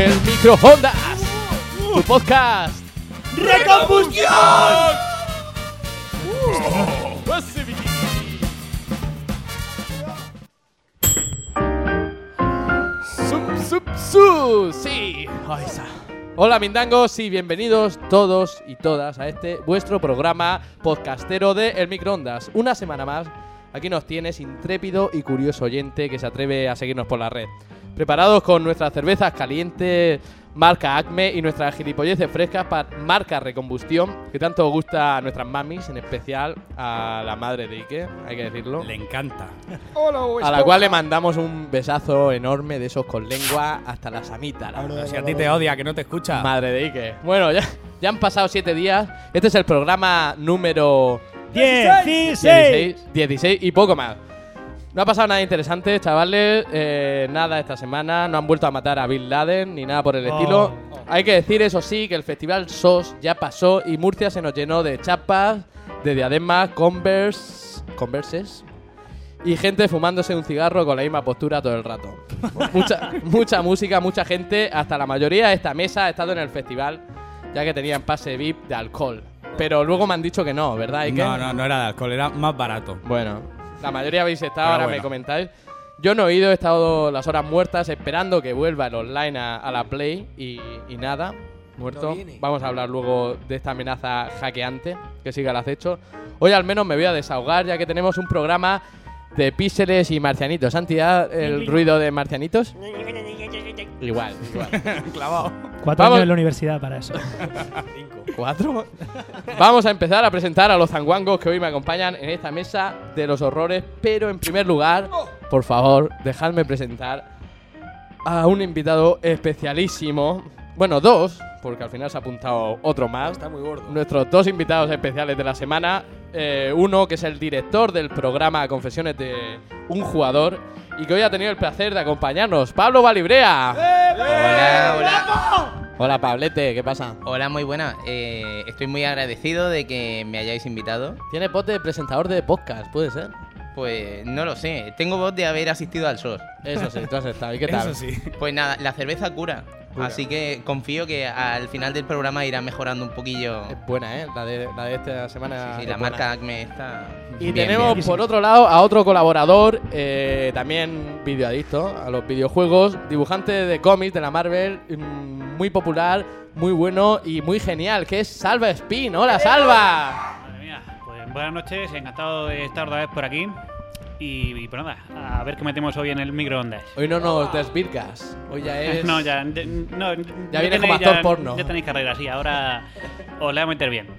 El Microondas, tu podcast. ¡Recombustión! Sí. Ahí está. Hola mindangos y bienvenidos todos y todas a este vuestro programa podcastero de El Microondas. Una semana más, aquí nos tienes, intrépido y curioso oyente que se atreve a seguirnos por la red. Preparados con nuestras cervezas calientes marca Acme y nuestras gilipolleces frescas para marca Recombustión, que tanto gusta a nuestras mamis, en especial a la madre de Ike, hay que decirlo. Le encanta. A la cual le mandamos un besazo enorme de esos con lengua hasta la samita. Si a ti te odia, que no te escucha. Madre de Ike. Bueno, ya han pasado 7 días. Este es el programa número 16 y poco más. No ha pasado nada interesante, chavales. Nada esta semana. No han vuelto a matar a Bin Laden ni nada por el estilo. Hay que decir, eso sí, que el festival SOS ya pasó y Murcia se nos llenó de chapas, de diademas, converses y gente fumándose un cigarro con la misma postura todo el rato. Mucha música, mucha gente. Hasta la mayoría de esta mesa ha estado en el festival, ya que tenían pase VIP de alcohol. Pero luego me han dicho que no, ¿verdad? No era de alcohol, era más barato. Bueno, la mayoría habéis estado, Pero ahora bueno. me comentáis. Yo no he ido, he estado las horas muertas esperando que vuelva el online a la Play y nada, muerto. No viene. Vamos a hablar luego de esta amenaza hackeante que sigue al acecho. Hoy al menos me voy a desahogar, ya que tenemos un programa de píxeles y marcianitos. ¿Santi, el ruido de marcianitos? Igual. Clavado. 4 Vamos. años en la universidad para eso. 4. Vamos a empezar a presentar a los zanguangos que hoy me acompañan en esta mesa de los horrores. Pero en primer lugar, por favor, dejadme presentar a un invitado especialísimo. Bueno, 2, porque al final se ha apuntado otro más. Está muy gordo. Nuestros 2 invitados especiales de la semana. Uno que es el director del programa Confesiones de un Jugador y que hoy ha tenido el placer de acompañarnos, Pablo Balibrea. Hola. Hola, Pablete, ¿qué pasa? Hola, muy buena. Estoy muy agradecido de que me hayáis invitado. Tiene voz de presentador de podcast, ¿puede ser? Pues no lo sé. Tengo voz de haber asistido al SOS. Eso sí, tú has estado. ¿Y qué tal? Eso sí. Pues nada, la cerveza cura. Cura. Así que confío que al final del programa irá mejorando un poquillo. Es buena, ¿eh? La de esta semana. Sí, es la buena. marca Acme está. Y bien, tenemos bien. por otro lado a otro colaborador, también videoadicto a los videojuegos, dibujante de cómics de la Marvel, muy popular, muy bueno y muy genial, que es Salva Spin. ¡Hola, Salva! Madre mía, pues buenas noches, encantado de estar otra vez por aquí. Y pues nada, a ver qué metemos hoy en el microondas. Hoy no nos desvirgas, hoy ya es... No, ya viene como actor porno. Ya tenéis carrera, sí, ahora os la voy a meter bien.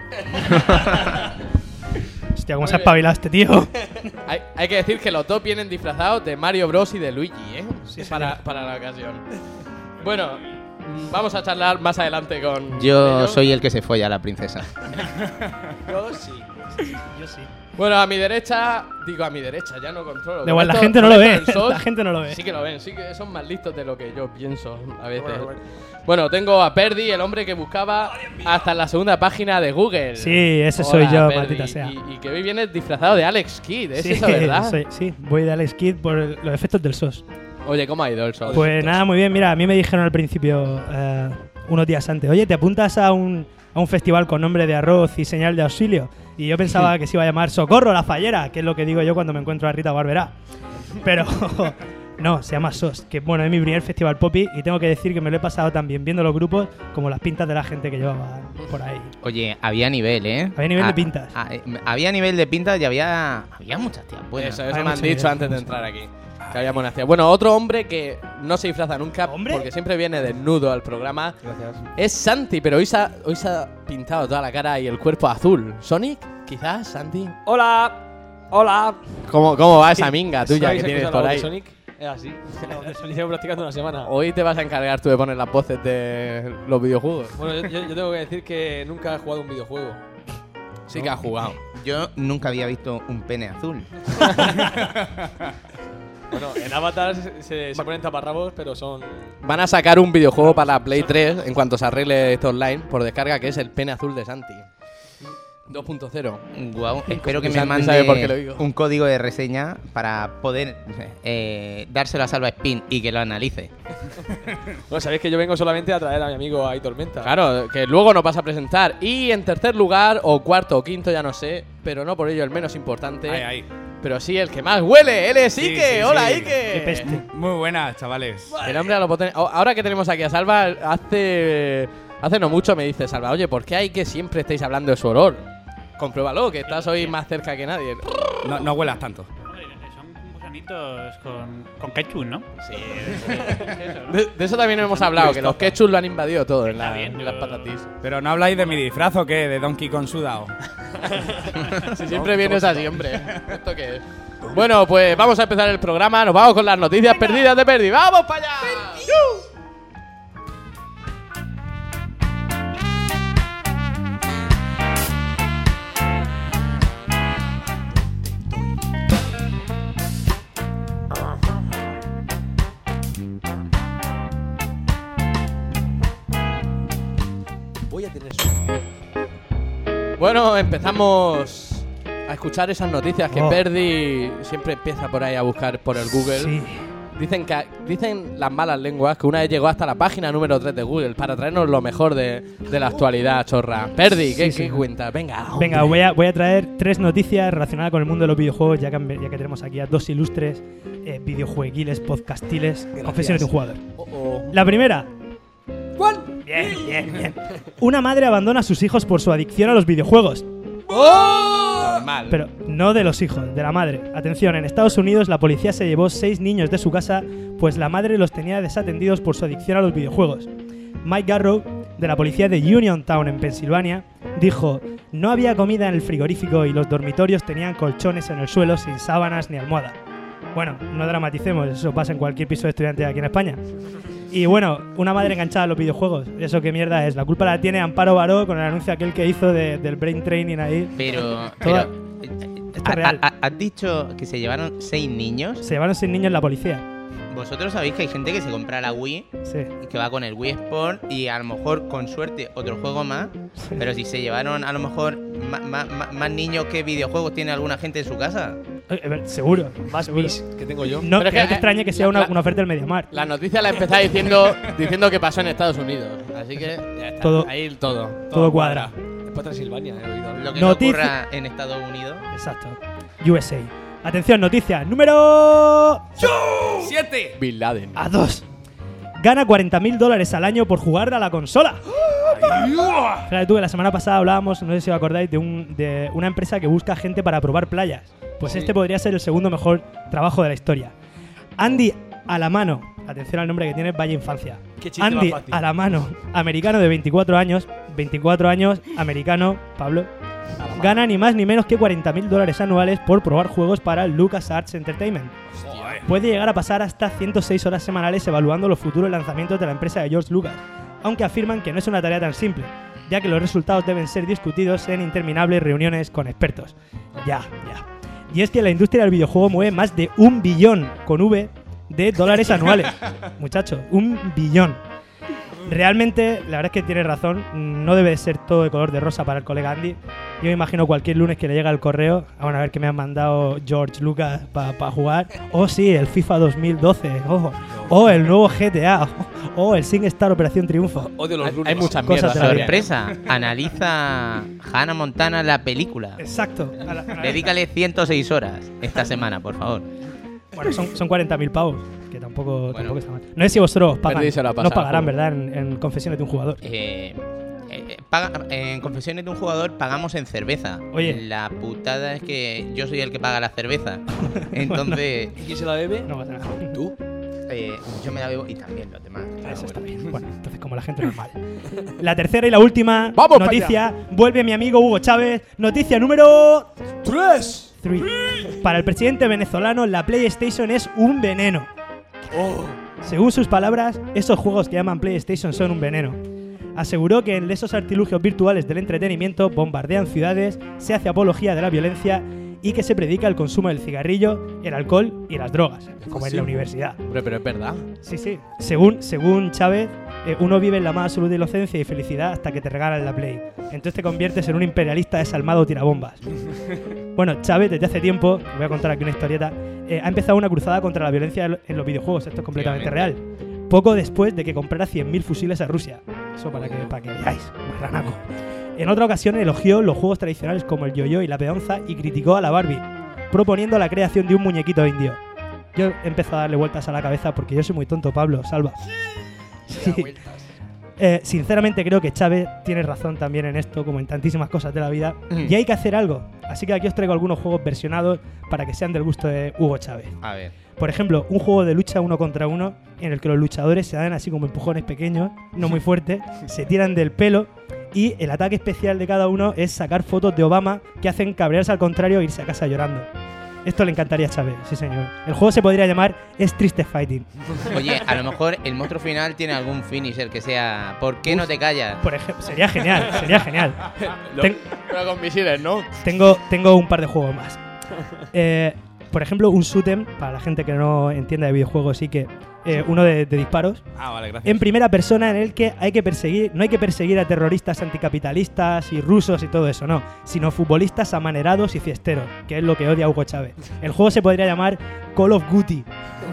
Hostia, cómo se ha espabilado este tío. Hay que decir que los dos vienen disfrazados de Mario Bros y de Luigi, ¿eh? Sí, para la ocasión. Bueno, vamos a charlar más adelante con Yo ellos. soy el que se folla a la princesa. Yo sí. Yo sí. Bueno, a mi derecha, ya no controlo. Da igual, la Esto- gente no con lo esto ve. del SOS, La gente no lo ve. Sí que lo ven, sí que son más listos de lo que yo pienso a veces. Bueno, tengo a Perdi, el hombre que buscaba hasta en la segunda página de Google. Sí, ese Hola, soy yo, Perdi. maldita sea. Y que hoy vienes disfrazado de Alex Kidd, ¿es Sí, eso, verdad? sí, voy de Alex Kidd por los efectos del SOS. Oye, ¿cómo ha ido el SOS? Pues nada, muy bien. Mira, a mí me dijeron al principio, unos días antes, oye, ¿te apuntas a un festival con nombre de arroz y señal de auxilio? Y yo pensaba que se iba a llamar Socorro, la fallera, que es lo que digo yo cuando me encuentro a Rita Barberá. Pero no, se llama SOS, que bueno, es mi primer festival popi y tengo que decir que me lo he pasado tan bien viendo los grupos como las pintas de la gente que llevaba por ahí. Oye, había nivel, ¿eh? Había nivel de pintas. Había nivel de pintas y había muchas tías buenas. Eso Hay me han mucho dicho nivel, antes de mucho. entrar aquí. Que había monastías. Bueno, otro hombre que no se disfraza nunca ¿Hombre? porque siempre viene desnudo al programa Gracias. es Santi, pero hoy se ha pintado toda la cara y el cuerpo azul. ¿Sonic? Quizás, Santi. Hola. Hola. ¿Cómo va esa minga tuya ¿Sabéis que tienes escuchar por la voz ahí? de Sonic? Es así. Llevo practicando una semana. Hoy te vas a encargar tú de poner las voces de los videojuegos. Bueno, yo tengo que decir que nunca he jugado un videojuego. Sí que has jugado. Yo nunca había visto un pene azul. Bueno, en Avatar se ponen taparrabos, pero son... Van a sacar un videojuego para la Play 3 en cuanto se arregle esto online por descarga, que es el pene azul de Santi. 2.0. Guau, espero que me Santi sabe por qué lo mande digo. un código de reseña para poder dárselo a Salva Spin y que lo analice. Bueno, sabéis que yo vengo solamente a traer a mi amigo ahí Tormenta. Claro, que luego nos vas a presentar. Y en tercer lugar, o cuarto o quinto, ya no sé, pero no por ello el menos importante, Ahí. pero sí el que más huele. Él es Sí, Ike. sí, Hola, sí. Ike. Qué peste. Muy buenas, chavales. El hombre a lo potente. Ahora que tenemos aquí a Salva, hace no mucho me dice Salva, oye, ¿por qué hay que siempre estáis hablando de su olor? Compruébalo, que estás hoy más cerca que nadie. No huelas tanto. Hombre, son gusanitos con ketchup, ¿no? Sí. Eso, ¿no? De eso también hemos hablado, que los ketchup lo han invadido todo en, Está la- bien, en las pero- patatis. Pero no habláis de mi disfraz o qué, de Donkey Kong sudado. Si siempre vienes así, hombre. ¿Esto qué es? Bueno, pues vamos a empezar el programa. Nos vamos con las noticias perdidas de Perdi. ¡Vamos para allá! Voy a tener suerte. Bueno, empezamos a escuchar esas noticias que Oh. Perdi siempre empieza por ahí a buscar por el Google. Sí. Dicen las malas lenguas que una vez llegó hasta la página número 3 de Google para traernos lo mejor de la actualidad, chorra. Perdi, ¿qué cuentas? Venga. Venga, voy a traer 3 noticias relacionadas con el mundo de los videojuegos, ya que tenemos aquí a 2 ilustres videojueguiles, podcastiles, confesiones de un jugador. La primera. ¿Cuál? Bien. Una madre abandona a sus hijos por su adicción a los videojuegos. Normal. Pero no de los hijos, de la madre. Atención, en Estados Unidos la policía se llevó 6 niños de su casa, pues la madre los tenía desatendidos por su adicción a los videojuegos. Mike Garrow, de la policía de Uniontown en Pensilvania, dijo: no había comida en el frigorífico y los dormitorios tenían colchones en el suelo sin sábanas ni almohada. Bueno, no dramaticemos, eso pasa en cualquier piso de estudiante aquí en España. Y bueno, una madre enganchada a los videojuegos, ¿eso qué mierda es? La culpa la tiene Amparo Baró con el anuncio aquel que hizo del brain training ahí. Pero Esto es real. ¿has dicho que se llevaron 6 niños? Se llevaron 6 niños la policía. Vosotros sabéis que hay gente que se compra la Wii Sí. y que va con el Wii Sport y a lo mejor con suerte otro juego más, pero si se llevaron a lo mejor más niños que videojuegos tiene alguna gente en su casa. Seguro. Más seguro. mis que tengo yo. No, Pero que no te extrañe que sea una oferta del Mediamar. La noticia la empezaba diciendo que pasó en Estados Unidos. Así que ya está. Todo- Ahí todo. Todo cuadra. Después Transilvania, he oído. Lo que Noticia- no ocurra en Estados Unidos. Exacto. USA. Atención, noticia número 7. Bin Laden. a 2. Gana $40.000 al año por jugar a la consola. Fíjate tú que la semana pasada hablábamos, no sé si os acordáis, de una empresa que busca gente para probar playas. Pues Sí. este podría ser el segundo mejor trabajo de la historia. Andy Alamano, atención al nombre que tiene, vaya infancia. Qué chiste Andy más fácil. Alamano, americano de 24 años, americano, Pablo, gana ni más ni menos que $40.000 anuales por probar juegos para LucasArts Entertainment. Puede llegar a pasar hasta 106 horas semanales evaluando los futuros lanzamientos de la empresa de George Lucas, aunque afirman que no es una tarea tan simple, ya que los resultados deben ser discutidos en interminables reuniones con expertos. Ya. Y es que la industria del videojuego mueve más de 1 billón, con V, de dólares anuales. Muchachos, 1 billón. Realmente, la verdad es que tiene razón, no debe de ser todo de color de rosa para el colega Andy. Yo me imagino cualquier lunes que le llega el correo, vamos a ver qué me han mandado George Lucas para jugar. Oh sí, el FIFA 2012, oh el nuevo GTA, oh el SingStar Operación Triunfo. Odio los lunes. Hay muchas Cosas mierdas. de la vida. Sorpresa, analiza Hannah Montana la película. Exacto. Dedícale 106 horas esta semana, por favor. Bueno, son 40.000 pavos, que tampoco está mal. No sé si vosotros pagan, Perdi se lo ha no pasado, pagarán, joder. ¿verdad? En confesiones de un jugador. En confesiones de un jugador pagamos en cerveza. Oye. La putada es que yo soy el que paga la cerveza. Entonces, ¿Quién se la bebe? No pasa nada. ¿Tú? yo me la bebo y también los demás. Eso está bien. Bueno, entonces como la gente normal. La tercera y la última ¡Vamos pa' noticia. Vuelve mi amigo Hugo Chávez. Noticia número 3. 3. Para el presidente venezolano, la PlayStation es un veneno. Según sus palabras, esos juegos que llaman PlayStation son un veneno. Aseguró que en esos artilugios virtuales del entretenimiento bombardean ciudades, se hace apología de la violencia y que se predica el consumo del cigarrillo, el alcohol y las drogas, como en la universidad. Hombre, pero es verdad. Sí. Según Chávez, uno vive en la más absoluta inocencia y felicidad hasta que te regalan la Play. Entonces te conviertes en un imperialista desalmado tirabombas. Bueno, Chávez desde hace tiempo, os voy a contar aquí una historieta, ha empezado una cruzada contra la violencia en los videojuegos. Esto es completamente real. Poco después de que comprara 100.000 fusiles a Rusia. Eso para que veáis, marranaco. En otra ocasión elogió los juegos tradicionales como el yo-yo y la peonza y criticó a la Barbie, proponiendo la creación de un muñequito indio. Yo empiezo a darle vueltas a la cabeza porque yo soy muy tonto, Pablo, salva. Sí. Sinceramente creo que Chávez tiene razón también en esto, como en tantísimas cosas de la vida, y hay que hacer algo. Así que aquí os traigo algunos juegos versionados para que sean del gusto de Hugo Chávez. A ver. Por ejemplo, un juego de lucha 1 contra 1 en el que los luchadores se dan así como empujones pequeños, no muy fuertes, se tiran del pelo y el ataque especial de cada uno es sacar fotos de Obama que hacen cabrearse al contrario e irse a casa llorando. Esto le encantaría a Chávez, sí señor. El juego se podría llamar Es Triste Fighting. Oye, a lo mejor el monstruo final tiene algún finisher que sea ¿por qué no te callas? Por ejemplo, sería genial, sería genial. Pero con misiles, ¿no? Tengo un par de juegos más. Por ejemplo, un shoot'em, para la gente que no entienda de videojuegos, sí que uno de disparos. Ah, vale, gracias. En primera persona, en el que no hay que perseguir a terroristas anticapitalistas y rusos y todo eso, no, sino futbolistas amanerados y fiesteros, que es lo que odia Hugo Chávez. El juego se podría llamar Call of Duty.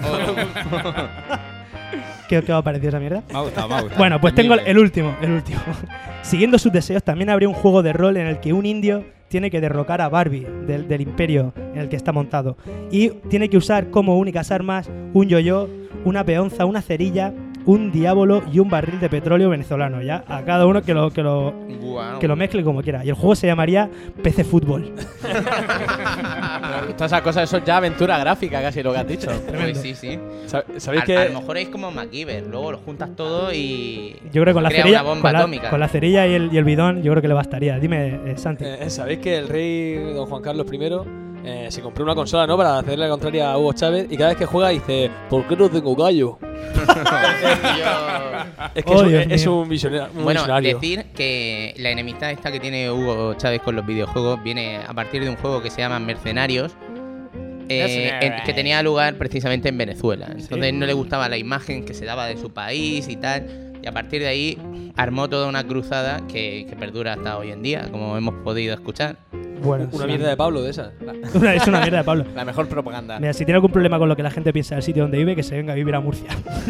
¿Qué os ha parecido esa mierda? Me ha gustado. Bueno, pues tengo el último. Siguiendo sus deseos, también habría un juego de rol en el que un indio tiene que derrocar a Barbie del imperio en el que está montado. Y tiene que usar como únicas armas un yo-yo, una peonza, una cerilla, un diablo y un barril de petróleo venezolano. Ya a cada uno que lo mezcle como quiera. Y el juego se llamaría PC Fútbol. Todas esas cosas, eso es ya aventura gráfica, casi lo que has dicho. Pues sí. ¿Sabéis A lo mejor es como MacGyver, luego lo juntas todo y yo creo que con la crea cerilla, una bomba atómica. Con la cerilla y el bidón, yo creo que le bastaría. Dime, Santi. ¿Sabéis que el rey don Juan Carlos I se compró una consola, ¿no? Para hacerle la contraria a Hugo Chávez y cada vez que juega dice ¿por qué no tengo gallo? Es que es un visionario. Bueno, decir que la enemistad esta que tiene Hugo Chávez con los videojuegos viene a partir de un juego que se llama Mercenarios, que tenía lugar precisamente en Venezuela. Entonces no le gustaba la imagen que se daba de su país y tal, y a partir de ahí armó toda una cruzada que perdura hasta hoy en día, como hemos podido escuchar. Bueno, una mierda de Pablo de esa. Es una mierda de Pablo. La mejor propaganda. Mira, si tiene algún problema con lo que la gente piensa del sitio donde vive, que se venga a vivir a Murcia.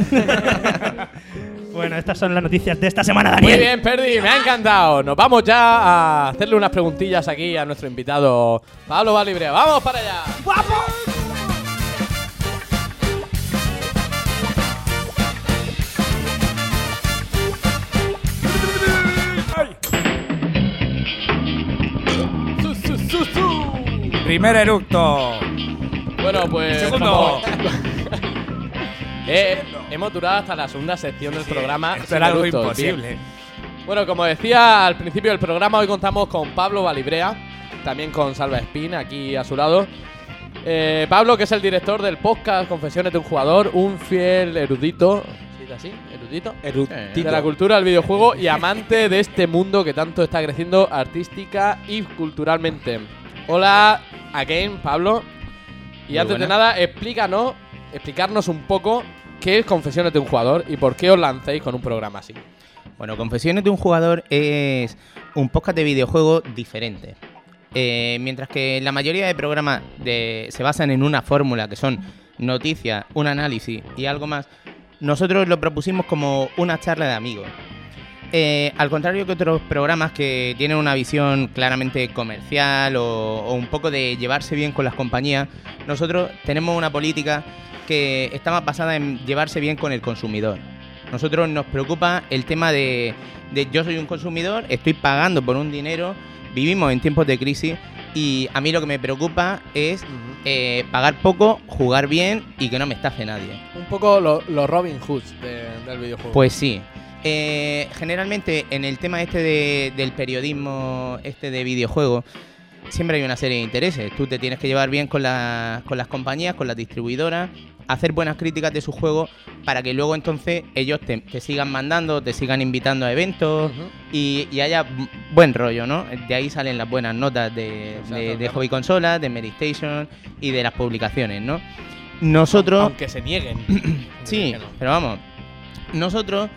Bueno, estas son las noticias de esta semana, Daniel. Muy bien, Perdi, me ha encantado. Nos vamos ya a hacerle unas preguntillas aquí a nuestro invitado Pablo Valibrea. ¡Vamos para allá! ¡Guapo! Primer eructo. Bueno, pues Segundo. hemos durado hasta la segunda sección del programa. Esto era algo Eructos, imposible. bien. Bueno, como decía al principio del programa, hoy contamos con Pablo Valibrea, también con Salva Espín, aquí a su lado. Pablo, que es el director del podcast Confesiones de un Jugador, un fiel erudito. ¿Sí, así? ¿Erudito? De la cultura del videojuego y amante de este mundo que tanto está creciendo artística y culturalmente. Hola, again, Pablo. Y Muy antes buena. de nada, explicarnos un poco qué es Confesiones de un Jugador y por qué os lancéis con un programa así. Bueno, Confesiones de un Jugador es un podcast de videojuegos diferente. Mientras que la mayoría de programas se basan en una fórmula que son noticias, un análisis y algo más, nosotros lo propusimos como una charla de amigos. Al contrario que otros programas que tienen una visión claramente comercial o un poco de llevarse bien con las compañías, nosotros tenemos una política que está más basada en llevarse bien con el consumidor. Nosotros nos preocupa el tema de yo soy un consumidor, estoy pagando por un dinero, vivimos en tiempos de crisis y a mí lo que me preocupa es pagar poco, jugar bien y que no me estafe nadie. Un poco los Robin Hoods del videojuego. Pues sí. Generalmente en el tema del periodismo de videojuegos siempre hay una serie de intereses. Tú te tienes que llevar bien con las compañías, con las distribuidoras, hacer buenas críticas de su juego para que luego entonces ellos te sigan mandando, te sigan invitando a eventos y haya buen rollo, ¿no? De ahí salen las buenas notas de Hobby Consolas, de Medistation y de las publicaciones, ¿no? Nosotros... Aunque se nieguen. Sí, pero vamos, nosotros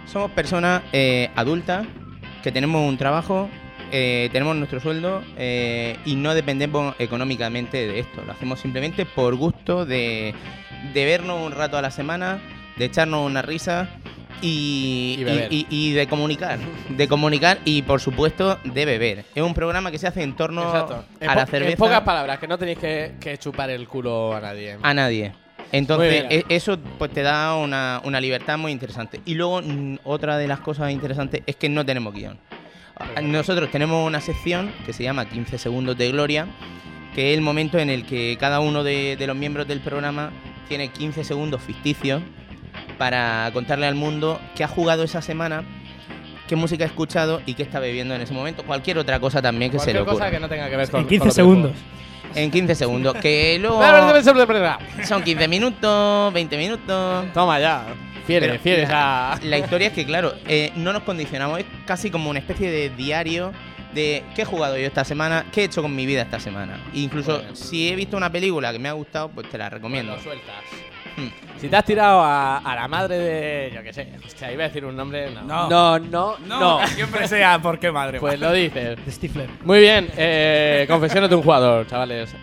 Somos personas adultas que tenemos un trabajo, tenemos nuestro sueldo y no dependemos económicamente de esto. Lo hacemos simplemente por gusto de vernos un rato a la semana, de echarnos una risa y de comunicar y por supuesto de beber. Es un programa que se hace en torno a la cerveza. En pocas palabras, que no tenéis que chupar el culo a nadie. A nadie. Entonces eso pues te da una libertad muy interesante. Y luego otra de las cosas interesantes es que no tenemos guión. Nosotros tenemos una sección que se llama 15 segundos de gloria, que es el momento en el que cada uno de los miembros del programa tiene 15 segundos ficticios para contarle al mundo qué ha jugado esa semana, qué música ha escuchado y qué está bebiendo en ese momento. Cualquier otra cosa también que se le ocurra. Cualquier cosa que no tenga que ver con... En 15 segundos. En 15 segundos. Que luego son 15 minutos, 20 minutos... Toma ya. Fieres a... La historia es que, claro, no nos condicionamos. Es casi como una especie de diario de qué he jugado yo esta semana, qué he hecho con mi vida esta semana. E incluso si he visto una película que me ha gustado, pues te la recomiendo. Lo sueltas. Si te has tirado a la madre de... Yo qué sé. Hostia, iba a decir un nombre... No. Siempre sea por qué madre. Pues lo dices. De Stifler. Muy bien. Confesiones de un jugador, chavales.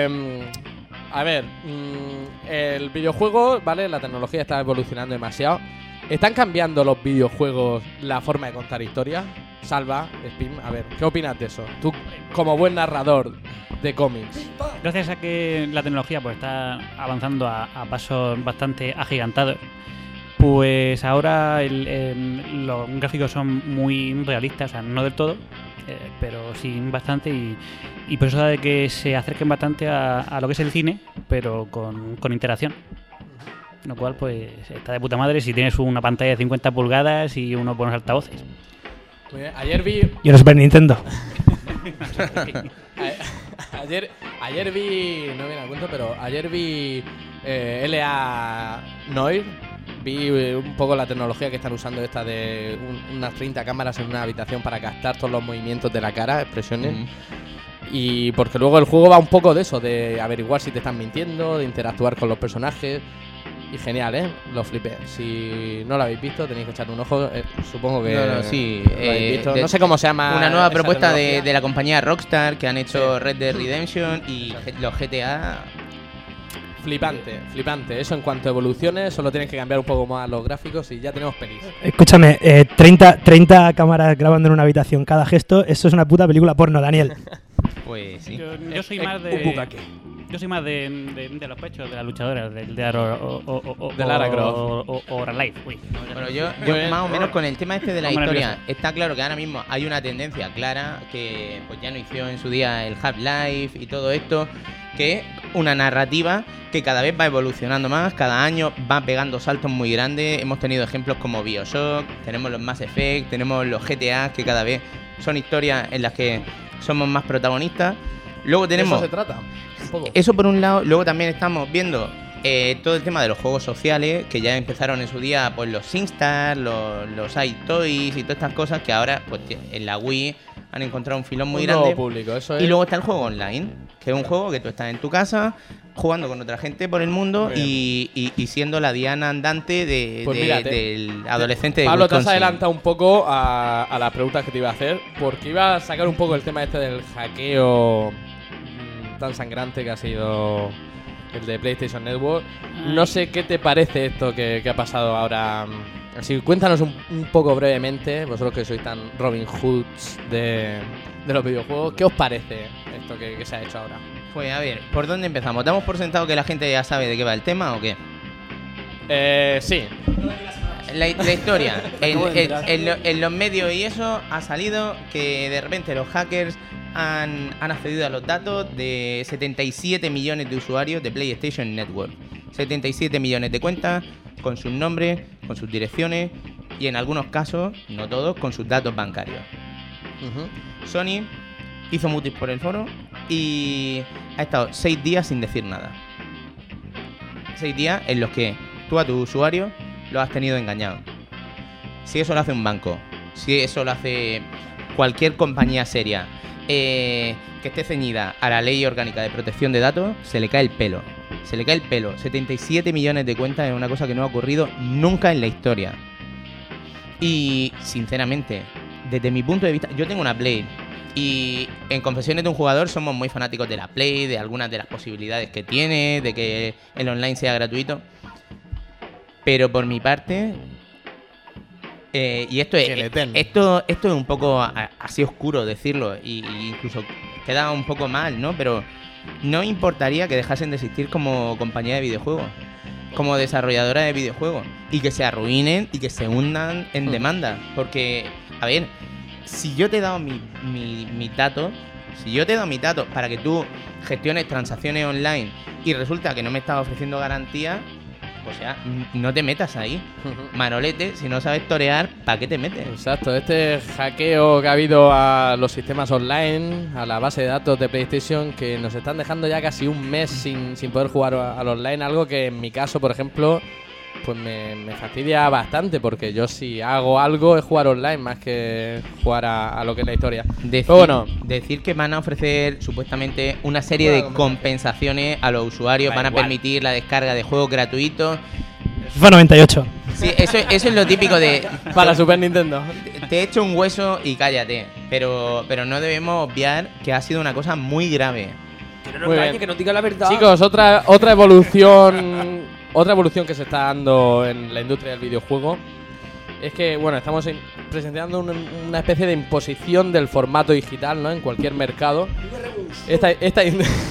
A ver, el videojuego, ¿vale? La tecnología está evolucionando demasiado. ¿Están cambiando los videojuegos la forma de contar historias? Salva, Spin, a ver, ¿qué opinas de eso? Tú, como buen narrador de cómics. Gracias a que la tecnología pues está avanzando a pasos bastante agigantados, pues ahora los gráficos son muy realistas, o sea, no del todo, pero sí bastante, y por eso de que se acerquen bastante a lo que es el cine, pero con interacción. Lo cual pues está de puta madre si tienes una pantalla de 50 pulgadas y unos buenos altavoces. Ayer vi... Y el Super Nintendo. Ayer vi... No viene a cuento, pero ayer vi L.A. Noir. Vi un poco la tecnología que están usando esta de unas 30 cámaras en una habitación para captar todos los movimientos de la cara, expresiones. Y porque luego el juego va un poco de eso, de averiguar si te están mintiendo, de interactuar con los personajes. Y genial, lo flipé. Si no lo habéis visto, tenéis que echar un ojo. Supongo que sí. lo habéis visto. No sé cómo se llama. Una nueva propuesta de la compañía Rockstar, que han hecho Red Dead Redemption y los GTA. Flipante. Eso en cuanto a evoluciones, solo tienes que cambiar un poco más los gráficos y ya tenemos pelis. Escúchame, 30 cámaras grabando en una habitación cada gesto, eso es una puta película porno, Daniel. Pues sí. Yo soy más de... Yo soy más de los pechos de las luchadoras, de Lara Croft o Life. Bueno, yo más o menos con el tema este de la historia, está claro que ahora mismo hay una tendencia clara que pues ya no inició en su día el Half-Life y todo esto, que es una narrativa que cada vez va evolucionando más, cada año va pegando saltos muy grandes. Hemos tenido ejemplos como BioShock, tenemos los Mass Effect, tenemos los GTA, que cada vez son historias en las que somos más protagonistas. Luego tenemos... ¿De eso se trata? Un poco. Eso por un lado. Luego también estamos viendo todo el tema de los juegos sociales, que ya empezaron en su día pues los SingStar, los iToys y todas estas cosas, que ahora pues en la Wii han encontrado un filón muy grande. Público, eso es. Y luego está el juego online, que es un juego que tú estás en tu casa jugando con otra gente por el mundo y siendo la diana andante del adolescente de Pablo, te has Wisconsin. adelantado un poco a las preguntas que te iba a hacer, porque iba a sacar un poco el tema este del hackeo tan sangrante que ha sido el de PlayStation Network. No sé qué te parece esto que ha pasado ahora. Así, cuéntanos un poco brevemente, vosotros que sois tan Robin Hoods de los videojuegos, ¿qué os parece esto que se ha hecho ahora? Pues a ver, ¿por dónde empezamos? ¿Damos por sentado que la gente ya sabe de qué va el tema o qué? Sí. La historia. En los medios y eso ha salido que de repente los hackers han accedido a los datos de 77 millones de usuarios de PlayStation Network. 77 millones de cuentas con sus nombres, con sus direcciones y en algunos casos, no todos, con sus datos bancarios. Sony hizo mutis por el foro y ha estado 6 días sin decir nada. 6 días en los que tú a tu usuario lo has tenido engañado. Si eso lo hace un banco, si eso lo hace cualquier compañía seria que esté ceñida a la ley orgánica de protección de datos, se le cae el pelo. Se le cae el pelo. 77 millones de cuentas es una cosa que no ha ocurrido nunca en la historia. Y, sinceramente, desde mi punto de vista, yo tengo una Play. Y en Confesiones de un Jugador somos muy fanáticos de la Play, de algunas de las posibilidades que tiene, de que el online sea gratuito. Pero por mi parte, y esto es un poco así oscuro decirlo, y incluso queda un poco mal, ¿no? Pero no importaría que dejasen de existir como compañía de videojuegos, como desarrolladora de videojuegos, y que se arruinen y que se hundan en demanda. Porque, a ver, si yo te he dado mi dato, para que tú gestiones transacciones online y resulta que no me estás ofreciendo garantía, o sea, no te metas ahí. Manolete, si no sabes torear, ¿para qué te metes? Exacto, este hackeo que ha habido a los sistemas online, a la base de datos de PlayStation, que nos están dejando ya casi un mes sin poder jugar al online, algo que en mi caso, por ejemplo, pues me fastidia bastante, porque yo si hago algo es jugar online más que jugar a lo que es la historia. Decir que van a ofrecer supuestamente una serie de compensaciones a los usuarios, van a permitir la descarga de juegos gratuitos. FIFA 98. Sí, eso es lo típico de... Para Super Nintendo. Te he hecho un hueso y cállate. Pero no debemos obviar que ha sido una cosa muy grave. Que no nos engañe, que nos diga la verdad. Chicos, otra evolución... Otra evolución que se está dando en la industria del videojuego es que, bueno, estamos presenciando una especie de imposición del formato digital, ¿no? En cualquier mercado. Esta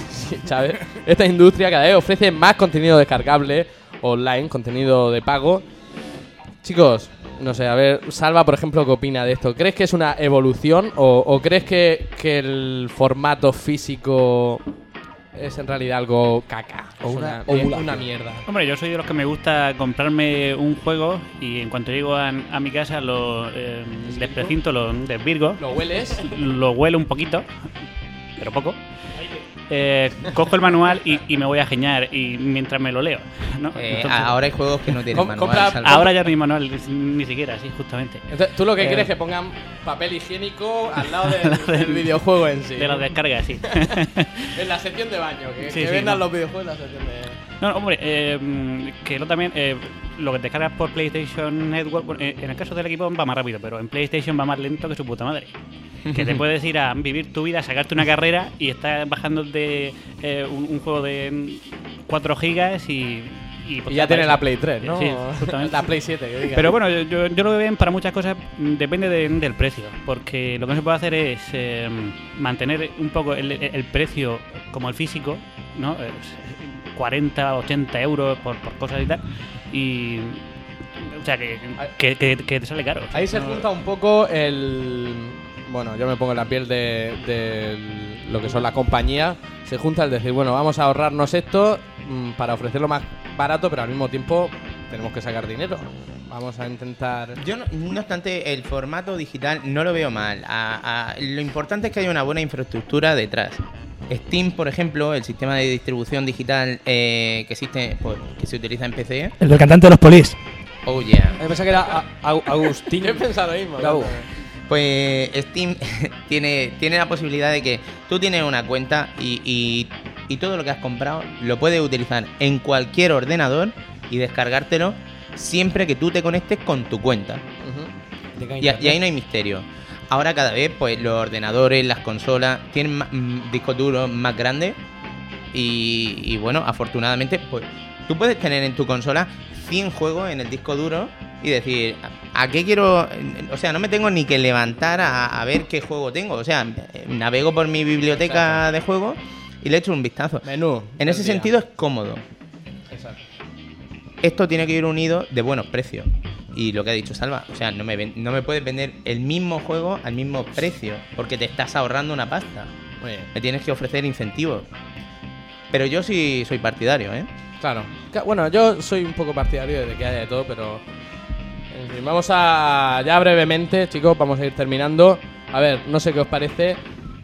industria cada vez ofrece más contenido descargable online, contenido de pago. Chicos, no sé, a ver, Salva, por ejemplo, ¿qué opina de esto? ¿Crees que es una evolución o crees que el formato físico es en realidad algo caca? Una mierda. Hombre, yo soy de los que me gusta comprarme un juego y en cuanto llego a mi casa lo desprecinto, lo desvirgo. ¿Lo hueles? Lo huelo un poquito, pero poco. Cojo el manual y me voy a geñar y mientras me lo leo, ¿no? Entonces, ahora hay juegos que no tienen manual. Ahora ya no hay manual, ni siquiera, sí, justamente. Entonces, ¿tú lo que quieres es que pongan papel higiénico al lado del videojuego en sí? De las descargas, sí. En la sección de baño, que vendan los videojuegos en la sección de... No, hombre, que lo también... lo que descargas por PlayStation Network, bueno, en el caso del equipo va más rápido, pero en PlayStation va más lento que su puta madre. Que te puedes ir a vivir tu vida, sacarte una carrera y estás bajando de un juego de 4 gigas y ya tiene la Play 3, ¿no? Sí, justamente. La Play 7, que diga. Pero bueno, yo lo veo bien para muchas cosas, depende del precio, porque lo que no se puede hacer es mantener un poco el precio como el físico, ¿no? 40, 80 euros por cosas y tal, y... O sea, que te sale caro. Ahí se junta un poco el... Bueno, yo me pongo en la piel de lo que son las compañías. Se junta el decir, bueno, vamos a ahorrarnos esto para ofrecerlo más barato, pero al mismo tiempo tenemos que sacar dinero. Vamos a intentar... Yo, no obstante, el formato digital no lo veo mal. Lo importante es que haya una buena infraestructura detrás. Steam, por ejemplo, el sistema de distribución digital que existe, pues, que se utiliza en PC. El del cantante de los Police. Oh, yeah. Me pensaba que era Agustín. Yo he pensado lo mismo. Bravo. Pues Steam tiene la posibilidad de que tú tienes una cuenta y todo lo que has comprado lo puedes utilizar en cualquier ordenador y descargártelo siempre que tú te conectes con tu cuenta. Y ahí no hay misterio. Ahora cada vez pues los ordenadores, las consolas tienen discos duros más grandes y bueno, afortunadamente pues tú puedes tener en tu consola 100 juegos en el disco duro y decir, ¿a qué quiero? O sea, no me tengo ni que levantar a ver qué juego tengo. O sea, navego por mi biblioteca de juegos y le echo un vistazo. Menú. En ese sentido es cómodo. Exacto. Esto tiene que ir unido de buenos precios. Y lo que ha dicho Salva, o sea, no me puedes vender el mismo juego al mismo precio porque te estás ahorrando una pasta. Muy bien. Me tienes que ofrecer incentivos. Pero yo sí soy partidario, ¿eh? Claro. Bueno, yo soy un poco partidario de que haya de todo, pero... En fin, vamos a... Ya brevemente, chicos, vamos a ir terminando. A ver, no sé qué os parece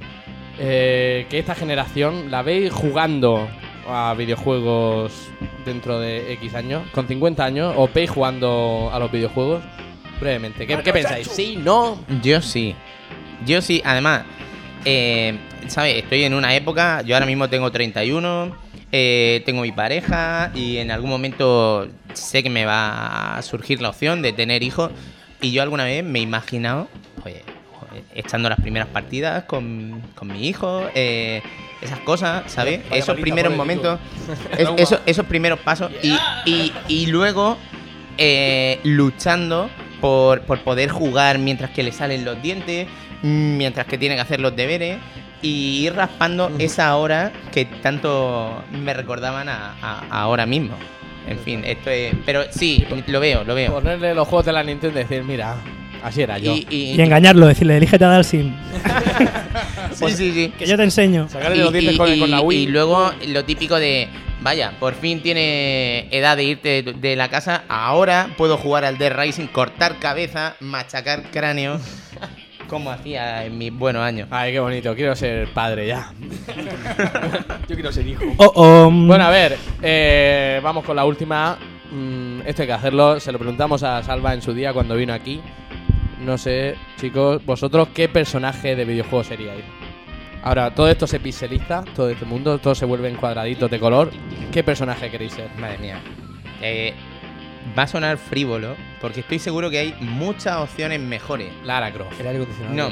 que esta generación la veis jugando a videojuegos dentro de X años, con 50 años, o veis jugando a los videojuegos. Brevemente, ¿qué pensáis? ¿Sí? ¿No? Yo sí. Además, ¿sabes? Estoy en una época, yo ahora mismo tengo 31, tengo mi pareja y en algún momento sé que me va a surgir la opción de tener hijos. Y yo alguna vez me he imaginado, pues, echando las primeras partidas con mi hijo, esas cosas, ¿sabes? Esos primeros momentos, esos primeros pasos y luego luchando por poder jugar mientras que le salen los dientes, mientras que tiene que hacer los deberes y ir raspando esa hora que tanto me recordaban a ahora mismo. En fin, esto es... Pero sí, lo veo. Ponerle los juegos de la Nintendo y decir, mira, así era yo. Y engañarlo, decirle, elígete a Dalsim. Sí. Que yo te enseño. Sacarle los dientes con la Wii. Y luego lo típico de, vaya, por fin tiene edad de irte de la casa, ahora puedo jugar al Dead Rising, cortar cabeza, machacar cráneo, como hacía en mis buenos años. Ay, qué bonito, quiero ser padre ya. Yo quiero ser hijo. Bueno, a ver, vamos con la última. Esto hay que hacerlo, se lo preguntamos a Salva en su día cuando vino aquí. No sé, chicos, vosotros, ¿qué personaje de videojuego seríais? Ahora, todo esto se pixeliza, todo este mundo, todo se vuelve en cuadraditos de color. ¿Qué personaje queréis ser? Madre mía. Va a sonar frívolo, porque estoy seguro que hay muchas opciones mejores. Lara Croft. El aire acondicionado.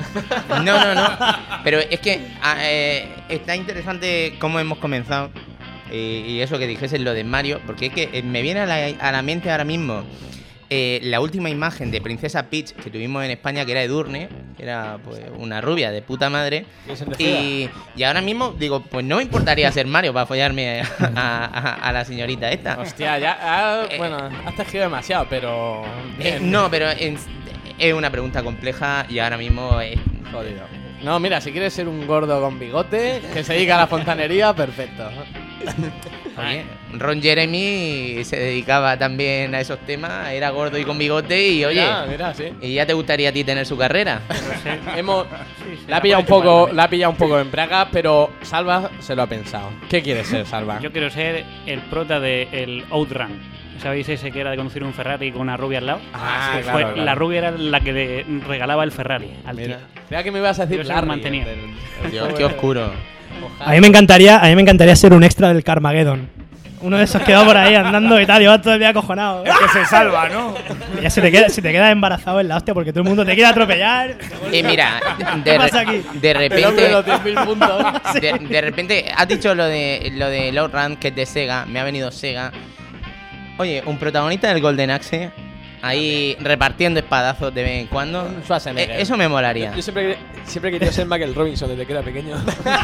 No. Pero es que está interesante cómo hemos comenzado. Y eso que dijese lo de Mario, porque es que me viene a la mente ahora mismo la última imagen de Princesa Peach que tuvimos en España, que era Edurne, que era pues una rubia de puta madre. Y ahora mismo digo, pues no me importaría ser Mario para follarme a la señorita esta. Hostia, ya, bueno, has tejido demasiado, pero... No, pero es una pregunta compleja y ahora mismo es jodido. No, mira, si quieres ser un gordo con bigote que se dedica a la fontanería, perfecto. Oye, Ron Jeremy se dedicaba también a esos temas, era gordo y con bigote y oye, mira, sí. ¿Y ya te gustaría a ti tener su carrera? La ha pillado un poco en bragas, pero Salva se lo ha pensado. ¿Qué quieres ser, Salva? Yo quiero ser el prota del Outrun. ¿Sabéis ese que era de conducir un Ferrari con una rubia al lado? Ah, sí, claro. La rubia era la que le regalaba el Ferrari al tío. Mira que me ibas a decir Yo se lo Larry. mantenía. Dios, qué oscuro. A mí me encantaría ser un extra del Carmageddon. Uno de esos que va por ahí andando y tal, y vas todo el día acojonado. El que se salva, ¿no? Y ya se te queda embarazado en la hostia porque todo el mundo te quiere atropellar. Mira, ¿Qué pasa aquí? de El hombre de los repente 10.000 puntos. de repente has dicho lo de Low Run, que es de Sega, me ha venido Sega. Oye, un protagonista del Golden Axe ahí repartiendo espadazos de vez en cuando. Schwarzenegger. Eso me molaría. Yo siempre quería ser Michael Robinson desde que era pequeño.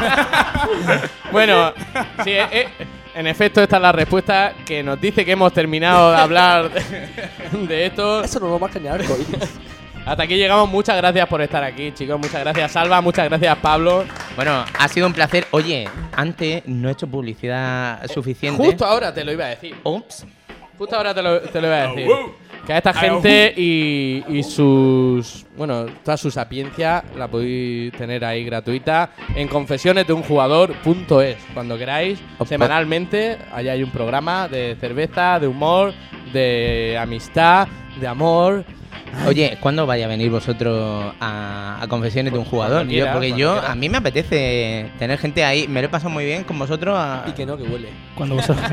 Bueno, sí, en efecto, esta es la respuesta que nos dice que hemos terminado de hablar de esto. Eso no lo va a cañar, Hasta aquí llegamos. Muchas gracias por estar aquí, chicos. Muchas gracias, Salva. Muchas gracias, Pablo. Bueno, ha sido un placer. Oye, antes no he hecho publicidad suficiente. Justo ahora te lo iba a decir. Ups. Justo ahora te lo iba a decir. Que a esta gente y sus... Bueno, toda su sapiencia la podéis tener ahí gratuita en confesionesdeunjugador.es. Cuando queráis, semanalmente, allá hay un programa de cerveza, de humor, de amistad, de amor. Oye, ¿cuándo vaya a venir vosotros a Confesiones de un Jugador? A mí me apetece tener gente ahí. Me lo he pasado muy bien con vosotros. Y que no, que huele. Cuando vosotros...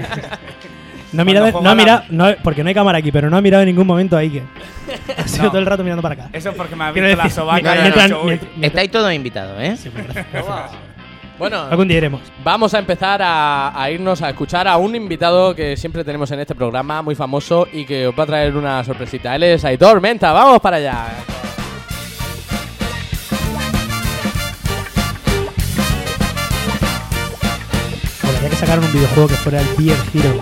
porque no hay cámara aquí, pero no ha mirado en ningún momento a Ike. Ha sido todo el rato mirando para acá. Eso es porque me ha Quiero visto la decir, sobaca y mientras- ha dicho, uy. Estáis todos invitados, ¿eh? Sí, pues, gracias. Bueno, Algún día iremos. vamos a empezar a irnos a escuchar a un invitado que siempre tenemos en este programa, muy famoso y que os va a traer una sorpresita. Él es Aitor Menta. ¡Vamos para allá! Molaría que sacaran un videojuego que fuera el Beer Hero.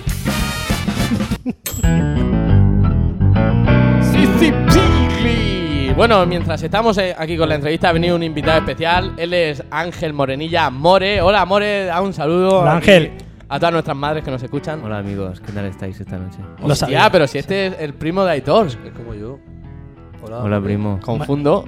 Bueno, mientras estamos aquí con la entrevista ha venido un invitado especial. Él es Ángel Morenilla More. Hola, More, da un saludo. Hola, aquí Ángel. A todas nuestras madres que nos escuchan. Hola amigos, ¿qué tal estáis esta noche? Lo sabía. Ya, pero si este es el primo de Aitor. Es como yo. Hola primo. Confundo.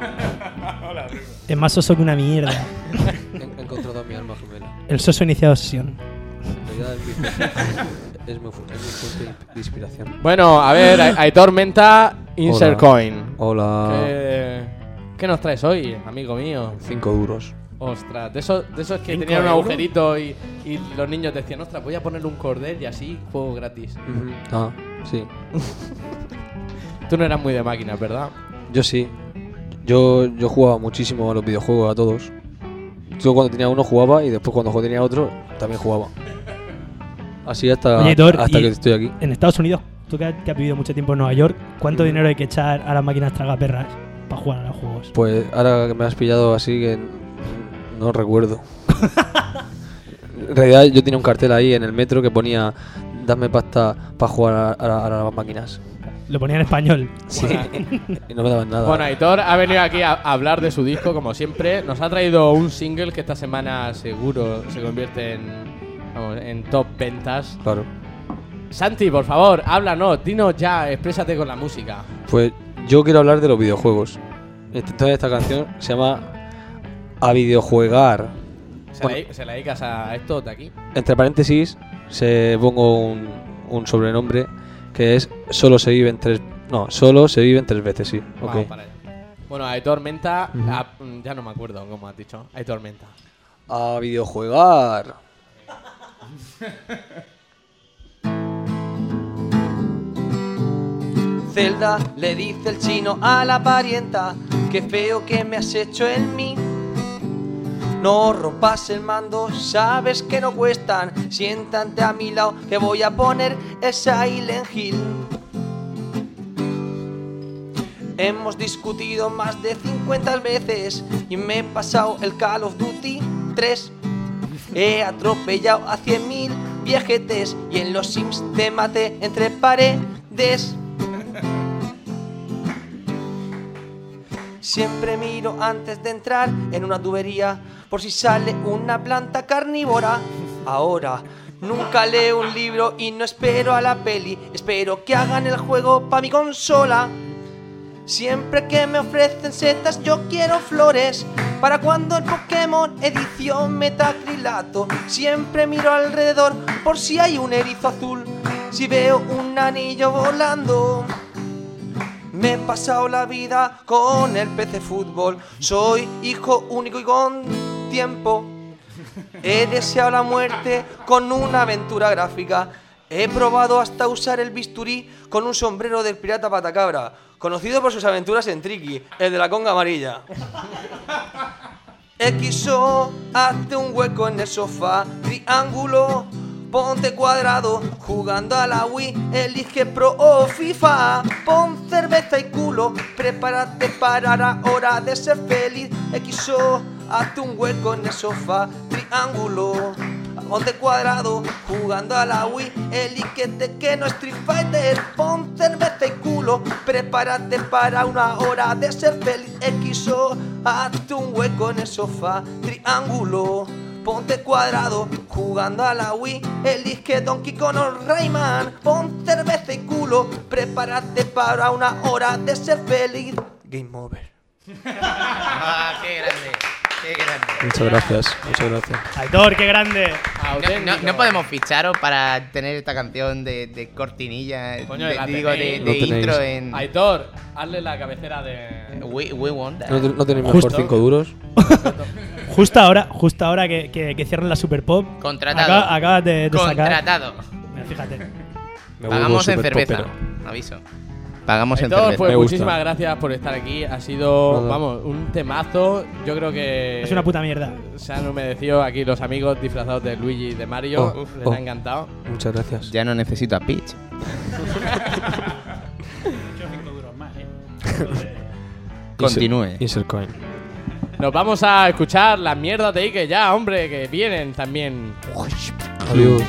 Es más soso que una mierda. He encontrado mi alma gemela. El soso iniciado sesión. En realidad es mi fuente de inspiración. Bueno, a ver, Aitor Menta, Insert Coin. Hola. ¿Qué nos traes hoy, amigo mío? 5 duros. Ostras, de esos que 5 tenían un euros. agujerito y los niños decían, ostras, voy a ponerle un cordel y así, juego gratis. Ah, sí. Tú no eras muy de máquinas, ¿verdad? Yo sí. Yo jugaba muchísimo a los videojuegos, a todos. Yo cuando tenía uno jugaba y después cuando tenía otro también jugaba. Así hasta, Oye, Thor, hasta y que estoy aquí. En Estados Unidos, tú que has vivido mucho tiempo en Nueva York, ¿cuánto dinero hay que echar a las máquinas tragaperras para jugar a los juegos? Pues ahora que me has pillado así que no recuerdo. En realidad yo tenía un cartel ahí en el metro que ponía dame pasta para jugar a las máquinas. Lo ponía en español. Sí. Y no me daban nada. Bueno, Aitor ha venido aquí a hablar de su disco, como siempre. Nos ha traído un single que esta semana seguro se convierte en top ventas. Claro. Santi, por favor, háblanos, dinos ya, exprésate con la música. Pues yo quiero hablar de los videojuegos. Entonces esta canción se llama A Videojuegar. ¿Se la dedicas a esto de aquí? Entre paréntesis se pongo un sobrenombre que es Solo se viven tres veces, sí. Vamos Okay. para allá. Bueno, Aitor Menta, ya no me acuerdo cómo has dicho. Aitor Menta. A videojuegar. Zelda le dice el chino a la parienta, qué feo que me has hecho en mí. No rompas el mando, sabes que no cuestan. Siéntate a mi lado que voy a poner el Silent Hill. Hemos discutido más de 50 veces y me he pasado el Call of Duty 3. He atropellado a 100.000 viejetes y en los Sims te maté entre paredes. Siempre miro antes de entrar en una tubería por si sale una planta carnívora. Ahora nunca leo un libro y no espero a la peli, espero que hagan el juego pa' mi consola. Siempre que me ofrecen setas yo quiero flores para cuando el Pokémon edición metacrilato. Siempre miro alrededor por si hay un erizo azul, si veo un anillo volando. Me he pasado la vida con el PC Fútbol, soy hijo único y con tiempo. He deseado la muerte con una aventura gráfica. He probado hasta usar el bisturí con un sombrero del pirata Patacabra, conocido por sus aventuras en Tricky, el de la conga amarilla. XO, hazte un hueco en el sofá. Triángulo, ponte cuadrado. Jugando a la Wii, elige Pro o FIFA. Pon cerveza y culo, prepárate para la hora de ser feliz. XO, hazte un hueco en el sofá. Triángulo, ponte cuadrado. Jugando a la Wii, elíquete que no es Street Fighter. Pon cerveza y culo, prepárate para una hora de ser feliz. XO, hazte un hueco en el sofá. Triángulo, ponte cuadrado. Jugando a la Wii, elige Donkey Kong o Rayman. Pon cerveza y culo, prepárate para una hora de ser feliz. Game over. ¡Ah, qué grande! ¡Qué grande! Muchas gracias, muchas gracias. Aitor, qué grande. No podemos ficharos para tener esta canción de cortinilla, Coño, de la intro tenéis. en Aitor, hazle la cabecera de... We Want That. ¿No tenéis mejor Justo. 5 duros? Justo ahora que cierran la Super Pop, Contratado. acabas de sacar. Contratado. Mira, fíjate. Me Pagamos vuelvo en cerveza. superpopero. Aviso. Pagamos en Aitor, cerveza. pues Me gusta. muchísimas gracias por estar aquí. Ha sido, Nada. vamos, un temazo. Yo creo que Es una puta mierda. se han humedecido aquí los amigos disfrazados de Luigi y de Mario. Oh, Les oh. ha encantado. Muchas gracias. Ya no necesito a Peach. 5 duros más, Continúe. Insert coin. Nos vamos a escuchar las mierdas de Ike ya, hombre, que vienen también. Adiós.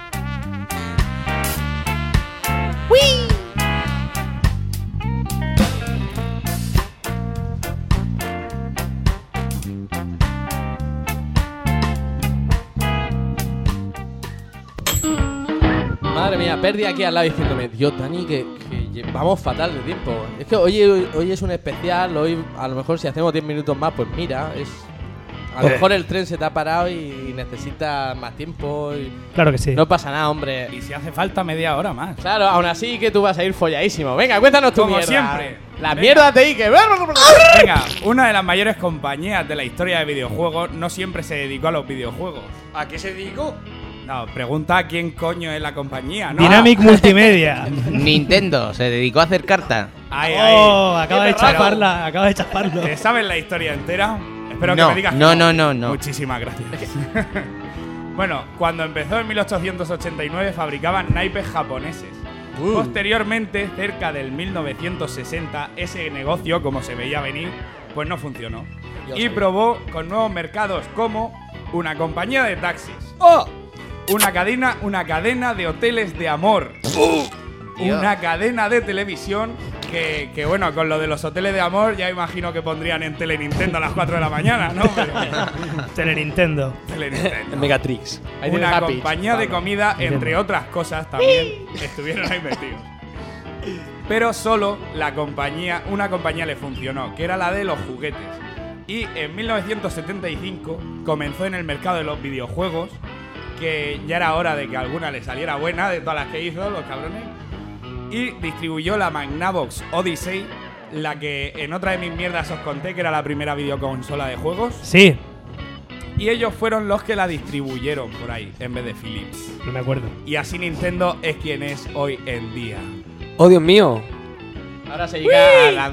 Madre mía, Perdi aquí al lado diciéndome, Dios, Dani, que vamos fatal de tiempo. Es que hoy es un especial, hoy a lo mejor si hacemos 10 minutos más, pues mira, a lo mejor el tren se te ha parado y necesitas más tiempo. Y Claro que sí. no pasa nada, hombre. Y si hace falta media hora más. Claro, aún así que tú vas a ir folladísimo. Venga, cuéntanos tu Como mierda. siempre. Las Venga. mierdas de Ike. Venga, una de las mayores compañías de la historia de videojuegos no siempre se dedicó a los videojuegos. ¿A qué se dedicó? No, pregunta quién coño es la compañía, ¿no? Dynamic Multimedia. Nintendo se dedicó a hacer cartas. Ay, Oh, acaba de Qué berraco. chafarla, acaba de chafarlo. ¿Te sabes la historia entera? Espero No, que me digas que no. Muchísimas gracias. Bueno, cuando empezó en 1889 fabricaban naipes japoneses. Posteriormente, cerca del 1960, ese negocio, como se veía venir, pues no funcionó. Y probó con nuevos mercados como una compañía de taxis, una cadena de hoteles de amor, una cadena de televisión que bueno, con lo de los hoteles de amor ya imagino que pondrían en Tele Nintendo a las 4 de la mañana, ¿no? Pero, Tele Nintendo. Tele Nintendo. Megatrix. Ahí tienes Una a Peach. compañía de comida, entre otras cosas, también estuvieron ahí metidos. Pero solo una compañía le funcionó, que era la de los juguetes. Y en 1975 comenzó en el mercado de los videojuegos, que ya era hora de que alguna le saliera buena de todas las que hizo, los cabrones. Y distribuyó la Magnavox Odyssey, la que en otra de mis mierdas os conté que era la primera videoconsola de juegos. Sí, Y ellos fueron los que la distribuyeron por ahí, en vez de Philips. no me acuerdo. Y así Nintendo es quien es hoy en día. ¡Oh, Dios mío! Ahora se llega